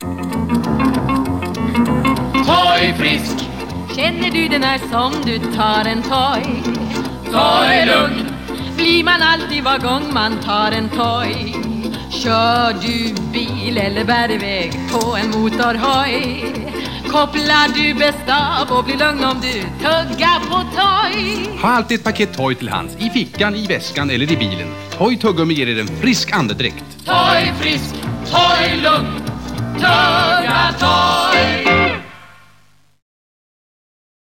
Toy frisk. Känner du det när som du tar en toy? Toy lugn. Blir man alltid var gång man tar en toy? Kör du bil eller bär iväg på en motorhoj? Kopplar du bäst av och blir lugn om du tuggar på toy? Ha alltid ett paket Toy till hands, i fickan, i väskan eller i bilen. Toy tuggummi ger er en frisk andedräkt. Toy frisk, toy lugn. Tugga toy.